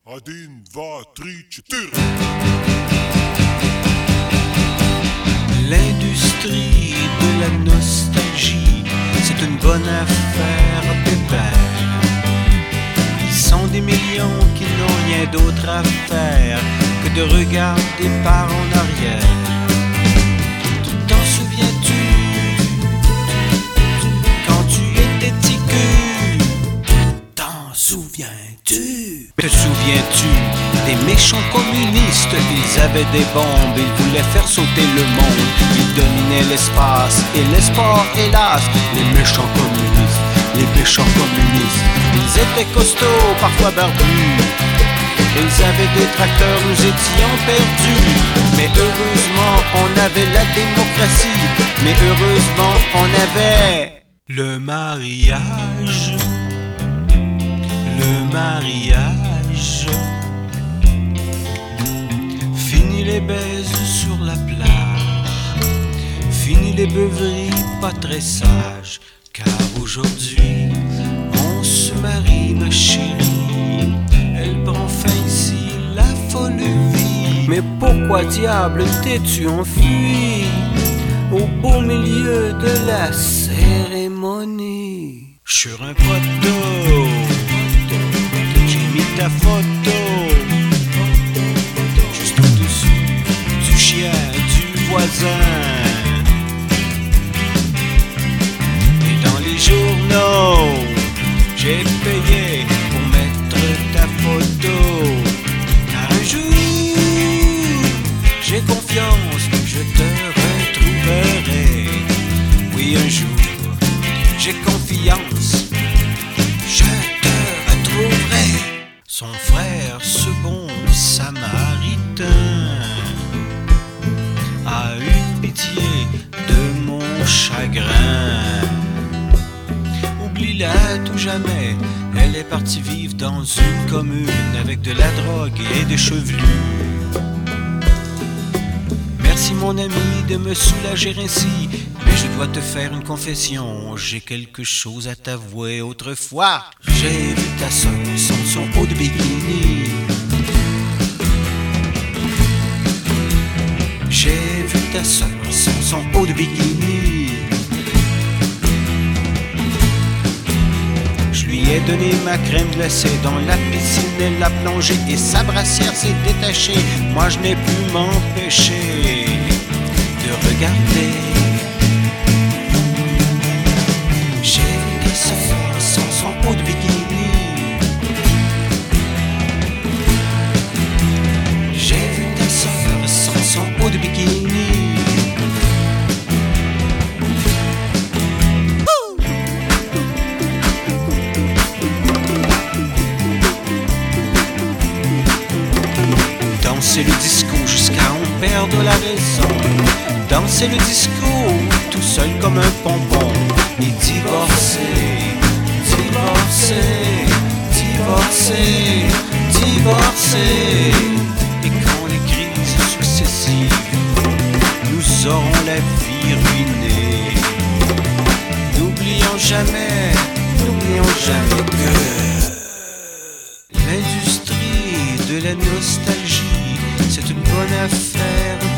Adin, va, tric, tir. L'industrie de la nostalgie, c'est une bonne affaire pépère. Ils sont des millions qui n'ont rien d'autre à faire que de regarder par en arrière. T'en souviens-tu quand tu étais ticu? T'en souviens-tu? Te souviens-tu des méchants communistes? Ils avaient des bombes, ils voulaient faire sauter le monde. Ils dominaient l'espace et l'espoir, hélas. Les méchants communistes, les méchants communistes. Ils étaient costauds, parfois barbus. Ils avaient des tracteurs, nous étions perdus. Mais heureusement, on avait la démocratie. Mais heureusement, on avait le mariage. Le mariage. Fini les baises sur la plage. Fini les beuveries pas très sages. Car aujourd'hui, on se marie, ma chérie. Elle prend fin ici, la folle vie. Mais pourquoi diable t'es-tu enfui au beau milieu de la cérémonie? Sur un poteau, j'ai mis ta photo juste au-dessus du chien du voisin. Et dans les journaux, j'ai payé pour mettre ta photo. Car un jour, j'ai confiance que je te retrouverai. Oui, un jour, j'ai confiance, je te retrouverai. Son frère, ce bon samaritain, a eu pitié de mon chagrin. Oublie-la tout jamais, elle est partie vivre dans une commune avec de la drogue et des chevelus. Merci mon ami de me soulager ainsi, mais je dois te faire une confession. J'ai quelque chose à t'avouer. Autrefois, j'ai vu ta sœur sans son haut de bikini. J'ai vu ta sœur sans son haut de bikini. Je lui ai donné ma crème glacée dans la piscine, elle a plongé et sa brassière s'est détachée. Moi je n'ai pu m'empêcher de regarder. J'ai vu ta sœur sans son haut de bikini. J'ai vu ta sœur sans son haut de bikini. Danser le disco jusqu'à en perdre la raison. Danser le disco tout seul comme un pompon. Et divorcer, divorcer, divorcer, divorcer. Et quand les crises successives nous auront la vie ruinée, n'oublions jamais que l'industrie de la nostalgie, c'est une bonne affaire